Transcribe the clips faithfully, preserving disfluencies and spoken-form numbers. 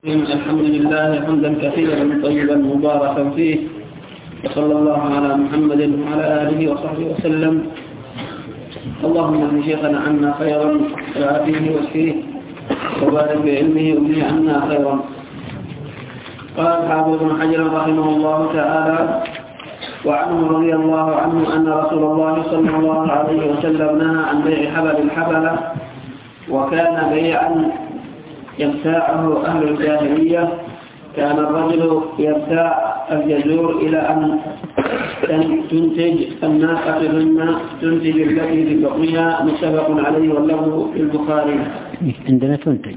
الحمد لله حمدا كثيرا طيبا مباركا فيه، وصلى الله على محمد وعلى آله وصحبه وسلم. اللهم اهد شيخنا عنا خيرا وعافيه واشفيه وبارك بعلمه وابنه عنا خيرا. قال حافظ بن حجر رحمه الله تعالى: وعنه رضي الله عنه أن رسول الله صلى الله عليه وسلم نهى عن بيع حبل الحبلة، وكان بيعا يبتاعه أهل الجاهلية. كان الرجل يبتاع الجزور إلى أن تنتج الناقة ثم تنتج التي في بطنها، متفق عليه واللفظ في البخاري. عندنا تنتج.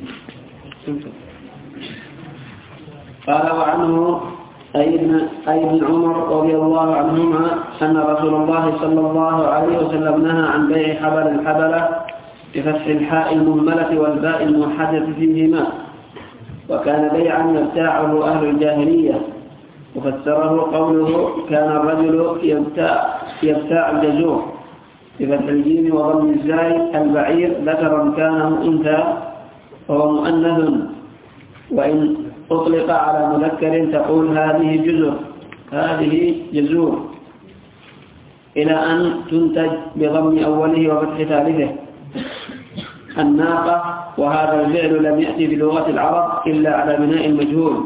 قال: وعنه أي ابن عمر رضي الله عنهما أن رسول الله صلى الله عليه وسلم نهى عن بيع حبل الحبلة بفتح الحاء المهملة والباء الموحدة فيهما، وكان بيعا يبتاعه أهل الجاهلية. وفسره قوله: كان الرجل يبتاع, يبتاع الجزور بفتح الجيم وضم الزاي البعير ذكرا كان أو أنثى، وهو مؤنث، وإن أطلق على مذكر تقول هذه جزر هذه جزور، إلى أن تنتج بضم أوله وفتح ثالثه الناقة. وهذا الفعل لم يأتي بلغة العرب إلا على بناء المجهول.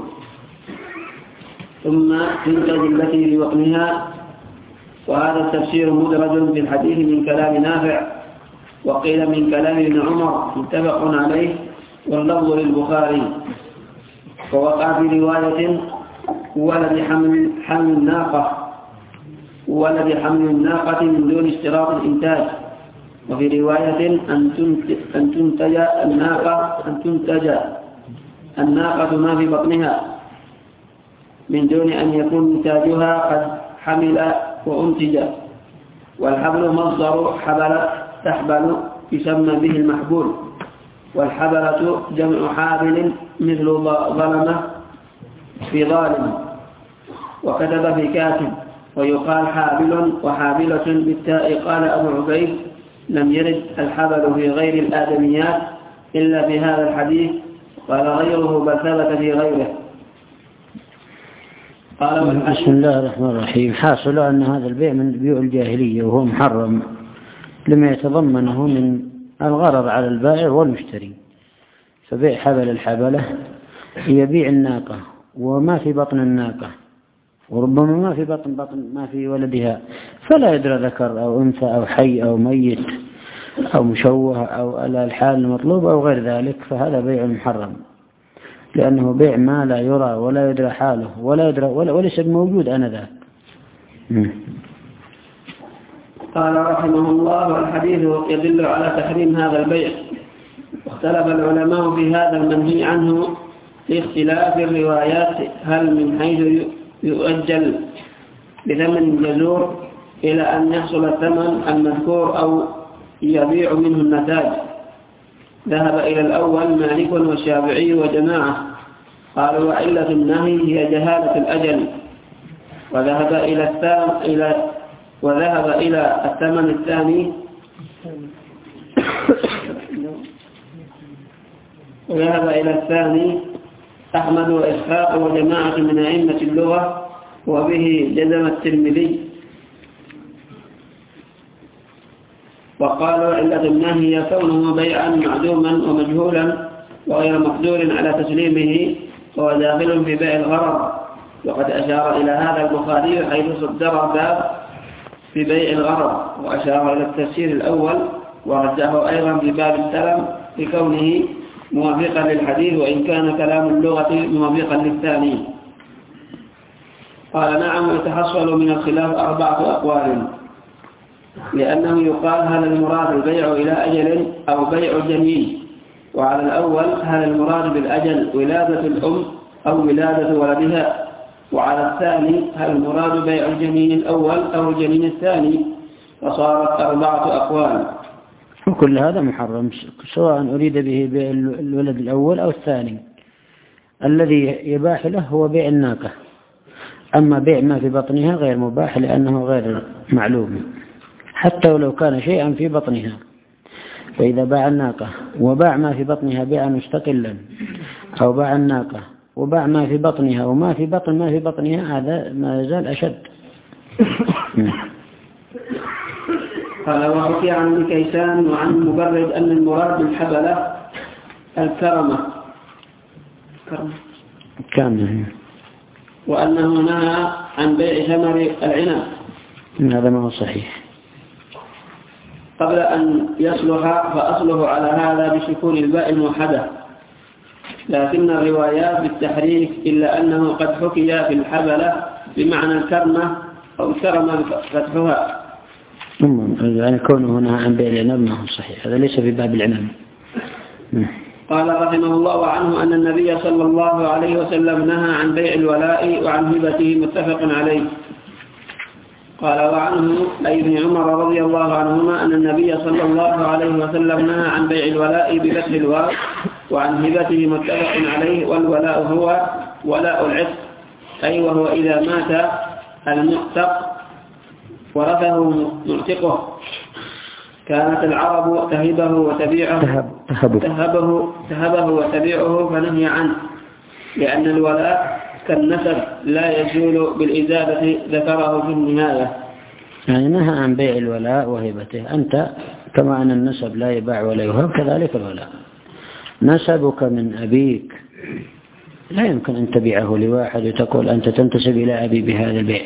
ثم تنتج التي في بطنها، وهذا التفسير مدرج في الحديث من كلام نافع، وقيل من كلام ابن عمر، متفق عليه واللفظ للبخاري. ووقع في رواية: ولد حمل حمل الناقة ولد حمل الناقة من دون اشتراط الإنتاج. وفي رواية: أن تنتج الناقة أن تنتج الناقة ما في بطنها من دون أن يكون نتاجها قد حمل وأنتج. والحبل مصدر حبل تحبل، يسمى به المحبول. والحبلة جمع حابل مثل ظلمة في ظالم، وكتب في كاتب. ويقال حابل وحابلة بالتاء. قال أبو عبيد: لم يرد الحبل في غير الآدميات إلا في هذا الحديث، قال غيره بل ثبت في غيره. قال: بسم الله الرحمن الرحيم. حاصل أن هذا البيع من بيوع الجاهلية، وهو محرم لما يتضمنه من الغرر على البائع والمشتري. فبيع حبل الحبلة يبيع الناقة وما في بطن الناقة، وربما ما في بطن بطن ما في ولدها، فلا يدرى ذكر أو أنثى أو حي أو ميت أو مشوه أو الحال المطلوب أو غير ذلك، فهذا بيع محرم، لأنه بيع ما لا يرى ولا يدرى حاله ولا يدرى وليس موجود آنذاك. قال رحمه الله: والحديث يدل على تحريم هذا البيع. واختلف العلماء في هذا المنهي عنه لاختلاف الروايات، هل من حيث يؤجل بثمن الجزور إلى أن يحصل الثمن المذكور أو يبيع منه النتاج. ذهب إلى الأول مالك والشافعي وجماعة، قالوا: وعلة النهي هي جهالة الأجل. وذهب إلى الثاني إلى وذهب إلى الثمن الثاني وذهب إلى الثاني أحمد وإسحاق وجماعة من أئمة اللغة، وبه جزم الترمذي. وقالوا: علة النهي هي كونه بيعا معدوما ومجهولا وغير مقدور على تسليمه، وهو داخل في بيع الغرض. وقد أشار إلى هذا البخاري حيث صدر باب في بيع الغرض، وأشار إلى التفسير الأول، ورجحه أيضا في باب السلم لكونه موافقا للحديث، وإن كان كلام اللغة موافقا للثاني. قال: نعم. يتحصل من الخلاف أربعة أقوال، لأنه يقال: هل المراد البيع إلى أجل أو بيع جنين؟ وعلى الأول: هل المراد بالأجل ولادة الأم أو ولادة ولدها؟ وعلى الثاني: هل المراد بيع الجنين الأول أو الجنين الثاني؟ فصارت أربعة أقوال. وكل هذا محرم، سواء أريد به بيع الولد الأول أو الثاني. الذي يباح له هو بيع الناقة، أما بيع ما في بطنها غير مباح، لأنه غير معلوم حتى ولو كان شيئا في بطنها. فإذا باع الناقة وباع ما في بطنها بيعا مستقلا أو باع الناقة وباع ما في بطنها وما في بطن ما في بطنها، هذا ما يزال أشد. قال وحكي عن ابن كيسان وعن المبرد أن المراد بالحبلة الكرمة كرمة كامل، وأنه نهى عن بيع ثمر العنب. هذا ما هو صحيح. قبل أن يصلح فأصله على هذا بسكون الباء الموحدة، لكن الروايات بالتحريك إلا أنه قد حكي في الحبلة بمعنى الكرمة أو الكرمة فتحها. يعني كونه هنا عن بيع العنب ما هو صحيح، هذا ليس في باب العنب. قال رحمه الله عنه أن النبي صلى الله عليه وسلم نهى عن بيع الولاء وعن هبته، متفق عليه. قال وعنه أي ابن عمر رضي الله عنهما أن النبي صلى الله عليه وسلم نهى عن بيع الولاء بفتح الواو وعن هبته، متفق عليه. والولاء هو ولاء العتق، أي وهو إذا مات المعتق ورثه معتقه. كانت العرب تهبه وتبيعه تهبه تهبه وتبيعه فنهي عنه، لأن الولاء كالنسب لا يزول بالإزالة، ذكره في النهاية. يعني نهى عن بيع الولاء وهبته. أنت كما أن النسب لا يباع ولا يهب، كذلك الولاء. نسبك من أبيك لا يمكن أن تبيعه لواحد وتقول أنت تنتسب إلى أبي بهذا البيع.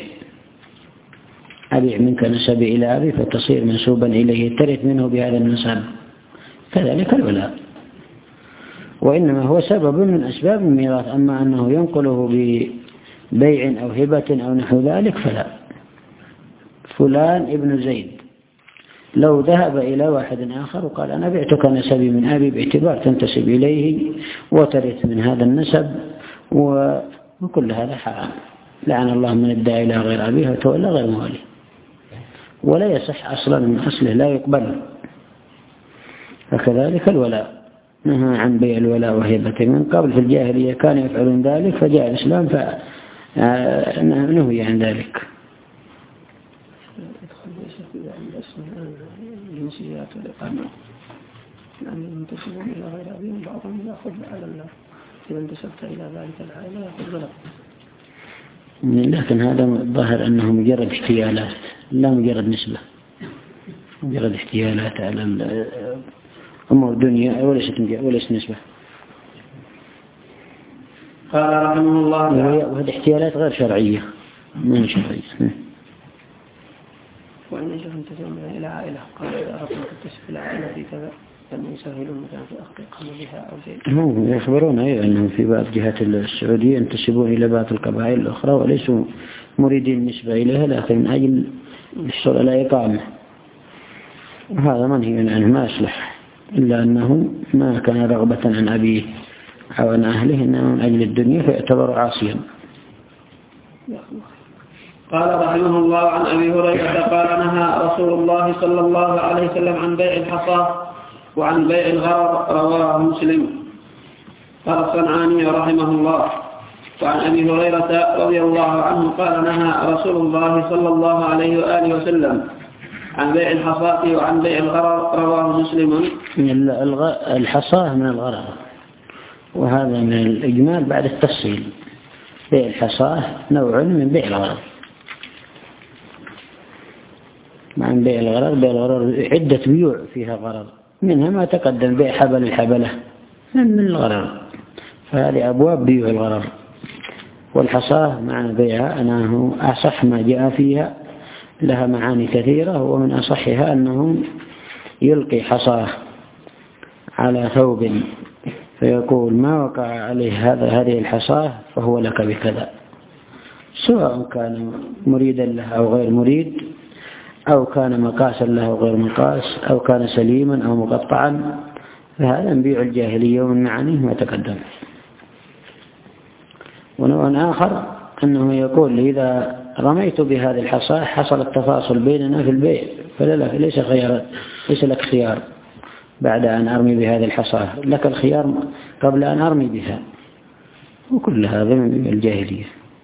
أبيع منك نسبي إلى أبي فتصير منسوبا إليه، ترث منه بهذا النسب. كذلك الولاء، وإنما هو سبب من أسباب الميراث. أما أنه ينقله ببيع أو هبة أو نحو ذلك فلا. فلان ابن زيد لو ذهب إلى واحد آخر وقال أنا بعتك نسبي من أبي باعتبار تنتسب إليه وترث من هذا النسب، وكل هذا حرام. لعن الله من ادعى إلى غير أبيه وتولى غير مواليه، ولا يصح أصلا من أصله، لا يقبل. فكذلك الولاء، نهى عن بيع الولاء وهبته. من قبل في الجاهلية كانوا يفعلون ذلك، فجاء الإسلام فنهي عن ذلك. الجنسيات والإقامة يعني ينتسبون إلى غير أبيهم، بعضهم يأخذ على الله إذا انتسبت إلى ذلك العائلة يأخذ ظلم. لكن هذا الظاهر أنه مجرد احتيالات لا مجرد نسبة، مجرد احتيالات على أمور الدنيا وليست وليست نسبة. قال رحمه الله وهذه احتيالات غير شرعية من شرعية. وإن يجب أن تزوم إلى عائلة، قال إذا أردت أن تكتسب إلى عائلة في كذا أن يسهلون مثلا في أخذ قام بها أو شيء. هم يخبرون أيضا أنهم في بعض جهات السعودية ينتسبون إلى بعض القبائل الأخرى وليسوا مريدين النسبة إليها، لكن من أجل الحصول على إقامة، وهذا منهي عنه ما يصلح، إلا أنه ما كان رغبة عن أبيه أو عن أهله، إنه من أجل الدنيا فيعتبر عاصيا. قال رحمه الله عن أبي هريرة قال نهى رسول الله صلى الله عليه وسلم عن بيع الحصى وعن بيع الغرر، رواه مسلم. قال الصنعاني رحمه الله وعن أبي هريرة رضي الله عنه قال نهى رسول الله صلى الله عليه وآله وسلم عن بيع الحصاة وعن بيع الغرر، رواه مسلم. الحصاة من الغرر، وهذا من الإجمال بعد التفصيل. بيع الحصاة نوع من بيع الغرر. مع بيع الغرر، بيع الغرر عدة بيوع فيها غرر، منها ما تقدم بيع حبل الحبلة من الغرر، فهذه أبواب بيع الغرر. والحصاة معنى بيعها أنه أصح ما جاء فيها، لها معاني كثيرة، ومن أصحها أنه يلقي حصاه على ثوب فيقول ما وقع عليه هذا هذه الحصاه فهو لك بكذا، سواء كان مريدا له أو غير مريد، أو كان مقاسا له أو غير مقاس، أو كان سليما أو مقطعا، فهذا بيع الجاهلية ومن معانيه ما تقدم. ونوع آخر أنه يقول إذا رميت بهذه الحصاة حصل التفاصل بيننا في البيع، فلا ليس خيار، ليس لك خيار بعد أن أرمي بهذه الحصاة، لك الخيار قبل أن أرمي بها. وكل هذا من الجاهلية.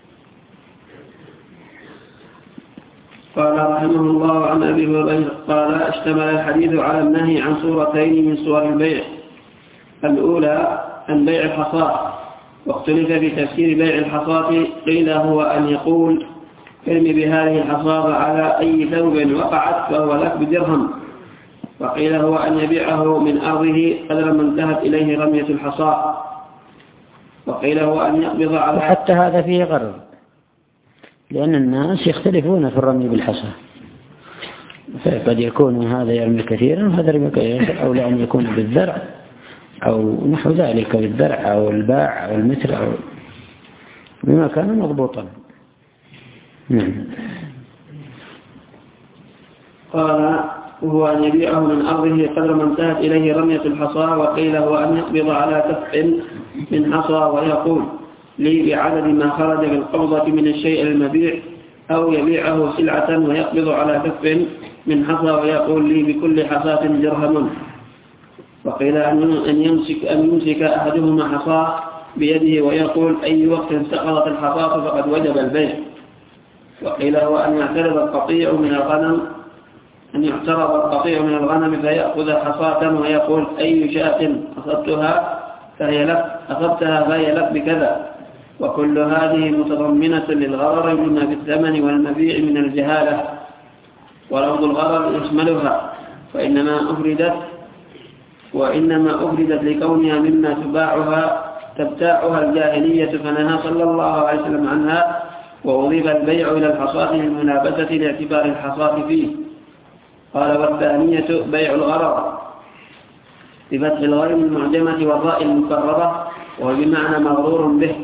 قال رحمه الله عن أبي هريرة قال اشتمل الحديث على النهي عن صورتين من صور البيع. الأولى عن بيع الحصاة، واختلف في تفسير بيع الحصاة، قيل هو أن يقول ارمي بهذه الحصاة على أي ثوب وقعت فهو لك بدرهم، وقيل هو أن يبيعه من أرضه قدر ما انتهت إليه رمية الحصاة، وقيل هو أن يقبض على. حتى هذا فيه غرض، لأن الناس يختلفون في الرمي بالحصى، فقد يكون هذا يرمي كثيرا وهذا يرمي كثيرا، أو لأن يكون بالذرع أو نحو ذلك، بالذرع أو الباع أو المتر أو بما كان مضبوطا. نعم. قال وهو أن يبيعه من أرضه قدر ما انتهت إليه رمية الحصى، وقيل هو أن يقبض على كف من حصى ويقول لي بعدد ما خرج بالقبضة من الشيء المبيع، أو يبيعه سلعة ويقبض على كف من حصى ويقول لي بكل حصاة درهم. وقيل أن يمسك, أن يمسك أحدهما حصاه بيده ويقول أي وقت سقطت الحصاة فقد وجب البيع. وقيل هو أن يعترض القطيع من الغنم أن يعترض القطيع من الغنم فيأخذ حصاة ويقول أي شاة أصبتها فهي لك أصبتها فهي لك بكذا. وكل هذه متضمنة للغرر بما في الثمن والمبيع من الجهالة، ولفظ الغرر يشملها، وإنما أفردت وإنما أفردت لكونها مما تباعها تبتاعها الجاهلية فنهى صلى الله عليه وسلم عنها، وأضيف البيع إلى الحصاة للمنابسة لاعتبار الحصاة فيه. قال والثانية بيع الغرر بفتح الغين المعجمة والراء المكررة، وهو بمعنى مغرور به،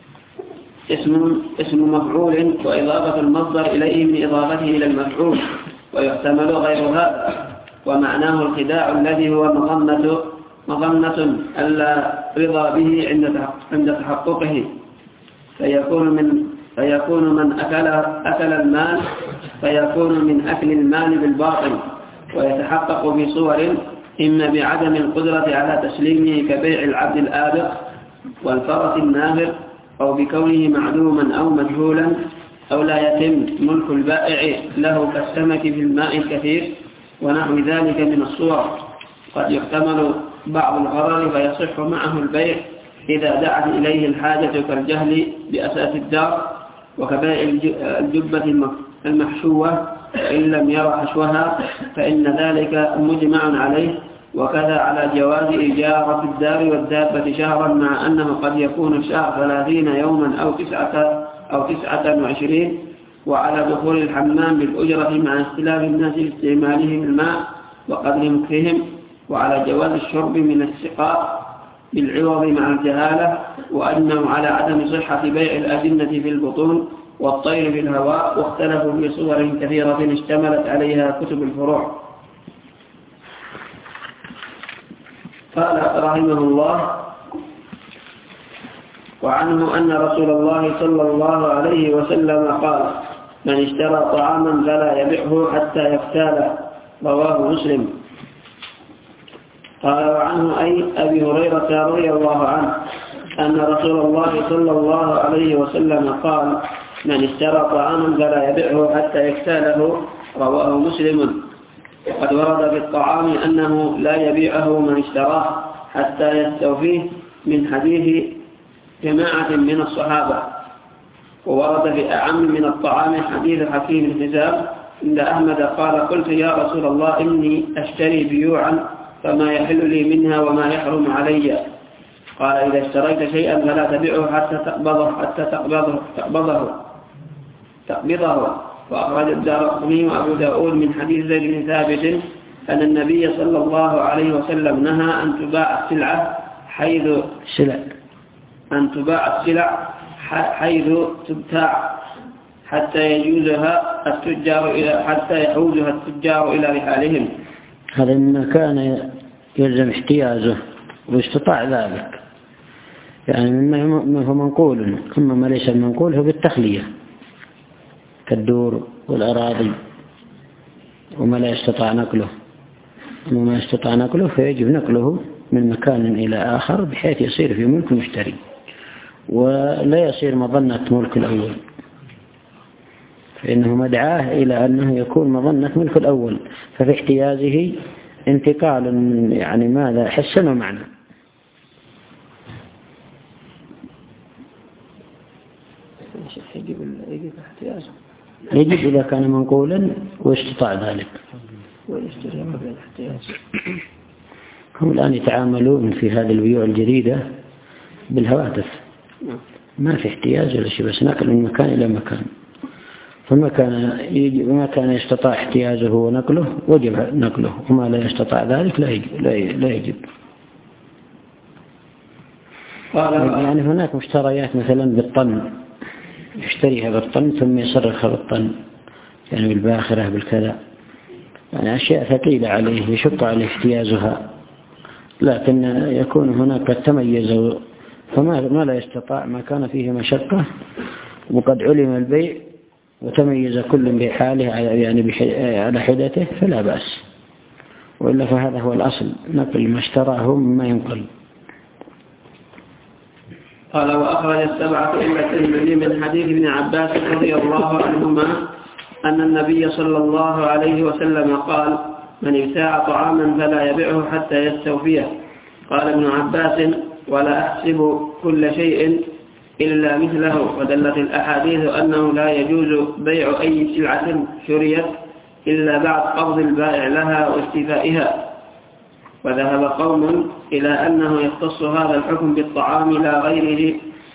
اسم اسم مفعول وإضافة المصدر إليه من إضافته إلى المفعول، ويحتمل غير هذا، ومعناه الخداع الذي هو مظنة مظنة ألا رضا به عند عند تحققه، فيكون من فيكون من أكل أكل المال فيكون من أكل المال بالباطل، ويتحقق بصور إما بعدم القدرة على تسليمه كبيع العبد الآبق والفرس النافر، أو بكونه معلوما أو مجهولا، أو لا يتم ملك البائع له كالسمك في الماء الكثير ونحو ذلك من الصور. قد يحتمل بعض الغرر فيصح معه البيع إذا دعت إليه الحاجة كالجهل بأساس الدار، وكبائع الجبة المحشوة إن لم ير حشوها فإن ذلك مجمع عليه، وكذا على جواز إجارة الدار والدابة شهرا، مع أنه قد يكون الشهر ثلاثين يوما أو تسعة أو تسعة وعشرين، وعلى دخول الحمام بالأجرة مع اختلاف الناس لاستعمالهم الماء وقدر مكرهم، وعلى جواز الشرب من السقاء بالعوض مع الجهالة، وأنه على عدم صحة بيع الأجنة في البطون والطير في الهواء، واختلفوا في صور كثيرة اشتملت عليها كتب الفروع. قال رحمه الله: وعنه أن رسول الله صلى الله عليه وسلم قال: من اشترى طعاما فلا يبيعه حتى يفتاله، رواه مسلم. قال وعنه أي أبي هريرة رضي الله عنه أن رسول الله صلى الله عليه وسلم قال: من اشترى طعاما فلا يبيعه حتى يفتاله، رواه مسلم. وقد ورد في الطعام أنه لا يبيعه من اشتراه حتى يستوفيه من حديث جماعة من الصحابة. وورد في أعم من الطعام حديث حكيم الحزام عند أحمد قال: قلت يا رسول الله إني أشتري بيوعا فما يحل لي منها وما يحرم علي. قال: إذا اشتريت شيئا فلا تبيعه حتى تقبضه حتى تقبضه تقبضه, تقبضه. وأخرج الدارقطني وأبو داود من حديث زيد بن ثابت أن النبي صلى الله عليه وسلم نهى أن تباع السلعة حيث سلع أن تباع السلع حيث تبتاع حتى يجوزها التجار إلى حتى يحوزها التجار إلى رحالهم. هذا مما كان يلزم احتيازه واستطاع ذلك، يعني مما هو منقول، أما ما ليس منقول هو بالتخلية كالدور والأراضي وما لا يستطاع نقله. أما ما يستطاع نقله فيجب نقله من مكان إلى آخر بحيث يصير في ملك المشتري ولا يصير مظنة ملك الأول، فإنه مدعاه إلى أنه يكون مظنة ملك الأول، ففي احتيازه انتقال من يعني ماذا حسن ومعنى. يجب يجب احتياجه يجب إذا كان منقولا واستطاع ذلك ويشتري قبل الاحتياج. هم الآن يتعاملون في هذه البيوع الجديدة بالهواتف، ما في احتياج ولا شيء، بس نقل من مكان إلى مكان. فما كان ما كان يستطاع احتياجه ونقله وجب نقله، وما لا يستطاع ذلك لا يجب, لا يجب. يعني هناك مشتريات مثلا بالطن، يشتريها بالطن ثم يصرفها بالطن، يعني بالباخرة بالكذا، يعني أشياء ثقيلة عليه يشق عليه احتياجها، لكن يكون هناك قد تميز فما ما لا يستطاع، ما كان فيه مشقة وقد علم البيع وتميز كل بحاله يعني على حدته فلا بأس، وإلا فهذا هو الأصل، نقل ما اشتراه مما ينقل. قال وأخرج السبعة إلا الترمذي من حديث ابن عباس رضي الله عنهما أن النبي صلى الله عليه وسلم قال من ابتاع طعاما فلا يبيعه حتى يستوفيه. قال ابن عباس ولا أحسب كل شيء إلا مثله. ودلت الأحاديث أنه لا يجوز بيع أي سلعة شريت إلا بعد قبض البائع لها واستيفائها. وذهب قوم إلى أنه يختص هذا الحكم بالطعام لا غيره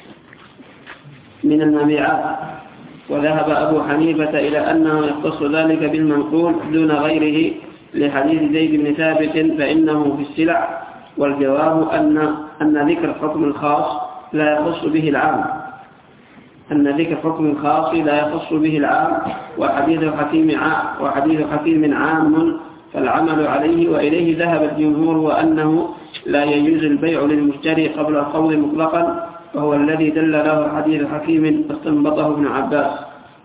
من المبيعات، وذهب أبو حنيفة إلى أنه يختص ذلك بالمنقول دون غيره لحديث زيد بن ثابت فإنه في السلع. والجواب أن أن ذكر حكم الخاص لا يخص به العام أن ذكر حكم الخاص لا يخص به العام وحديث حكيم عام وحديث حكيم عام فالعمل عليه. وإليه ذهب الجمهور وأنه لا يجوز البيع للمشتري قبل القبض مطلقا، وهو الذي دل له حديث حكيم استنبطه ابن عباس.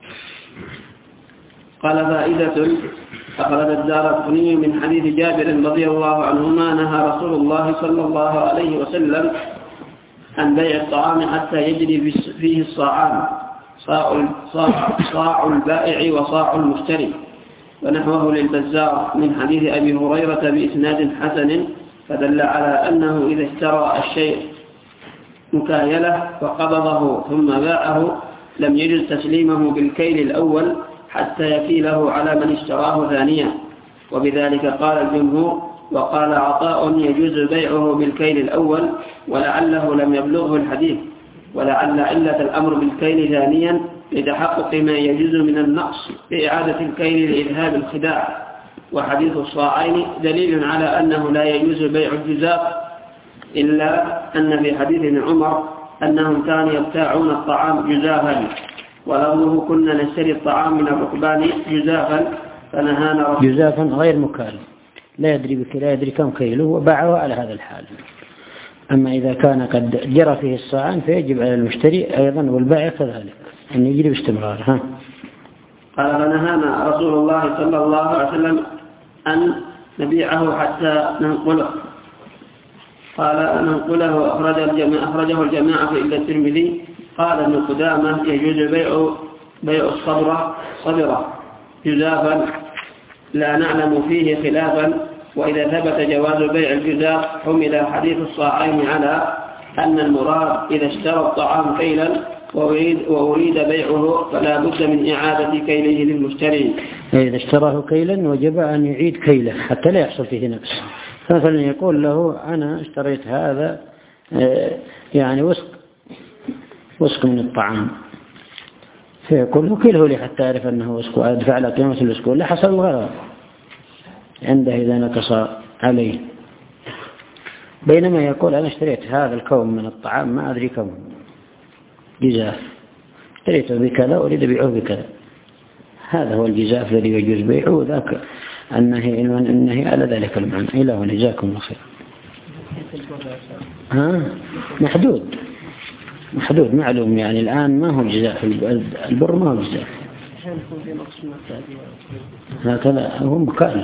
قال فائدة أخرج الدارقطني من حديث جابر رضي الله عنهما نهى رسول الله صلى الله عليه وسلم عن بيع الطعام حتى يجري فيه الصاعان، صاع, صاع, صاع البائع وصاع المشتري. ونحوه للبزار من حديث أبي هريرة بإسناد حسن، فدل على أنه إذا اشترى الشيء مكايلة وقبضه ثم باعه لم يجوز تسليمه بالكيل الأول حتى يكيله على من اشتراه ثانيا. وبذلك قال الجمهور. وقال عطاء يجوز بيعه بالكيل الأول، ولعله لم يبلغه الحديث، ولعل علة الأمر بالكيل ثانيا لتحقق ما يجوز من النقص بإعادة الكيل لإذهاب الخداع. وحديث الصاعين دليل على أنه لا يجوز بيع الجزاف، إلا أن في حديث ابن عمر أنهم كانوا يبتاعون الطعام جزافا، ولو كنا نشتري الطعام من الركبان جزافا فنهانا جزافا غير مكال، لا يدري بك لا يدري كم كيلو وباعه على هذا الحال. أما إذا كان قد جرى فيه الصاعان فيجب على المشتري أيضا والبائع كذلك أن يجري باستمرار. ها قال فنهانا رسول الله صلى الله عليه وسلم أن نبيعه حتى ننقله. قال ننقله أخرجه الجماعة, أخرجه الجماعة إلا الترمذي. قال ابن قدامة يجوز بيع بيع الصبرة صبرة جزافا لا نعلم فيه خلافا. وإذا ثبت جواز بيع الجزاف حمل حديث الصاعين على أن المراد إذا اشترى الطعام كيلا وأريد, وأريد بيعه فلا بد من إعادة كيله للمشتري. إذا اشتراه كيلا وجب أن يعيد كيله حتى لا يحصل فيه نقص. مثلا يقول له أنا اشتريت هذا يعني وسق وسق من الطعام، فيقول له كله لي حتى أعرف أنه وسق وأدفع له قيمة الوسق، ولا حصل الغرض عنده إذا نقص عليه. بينما يقول أنا اشتريت هذا الكوم من الطعام ما أدري كم جزاف، اشتريته بكذا أريد بيعه بكذا، هذا هو الجزاف الذي يجوز بيعه، وذاك النهي النهي على ذلك المعنى. إلى هنا جزاكم الله خير. ها محدود محدود معلوم، يعني الآن ما هو جزاف، البر ما هو جزاف، هكذا هو مكال.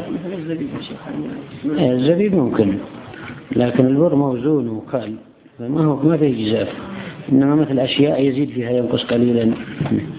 الزبيب ممكن، لكن البر موزون ومكال، فما هو ما فيه جزاف، إنما مثل أشياء يزيد فيها ينقص قليلا.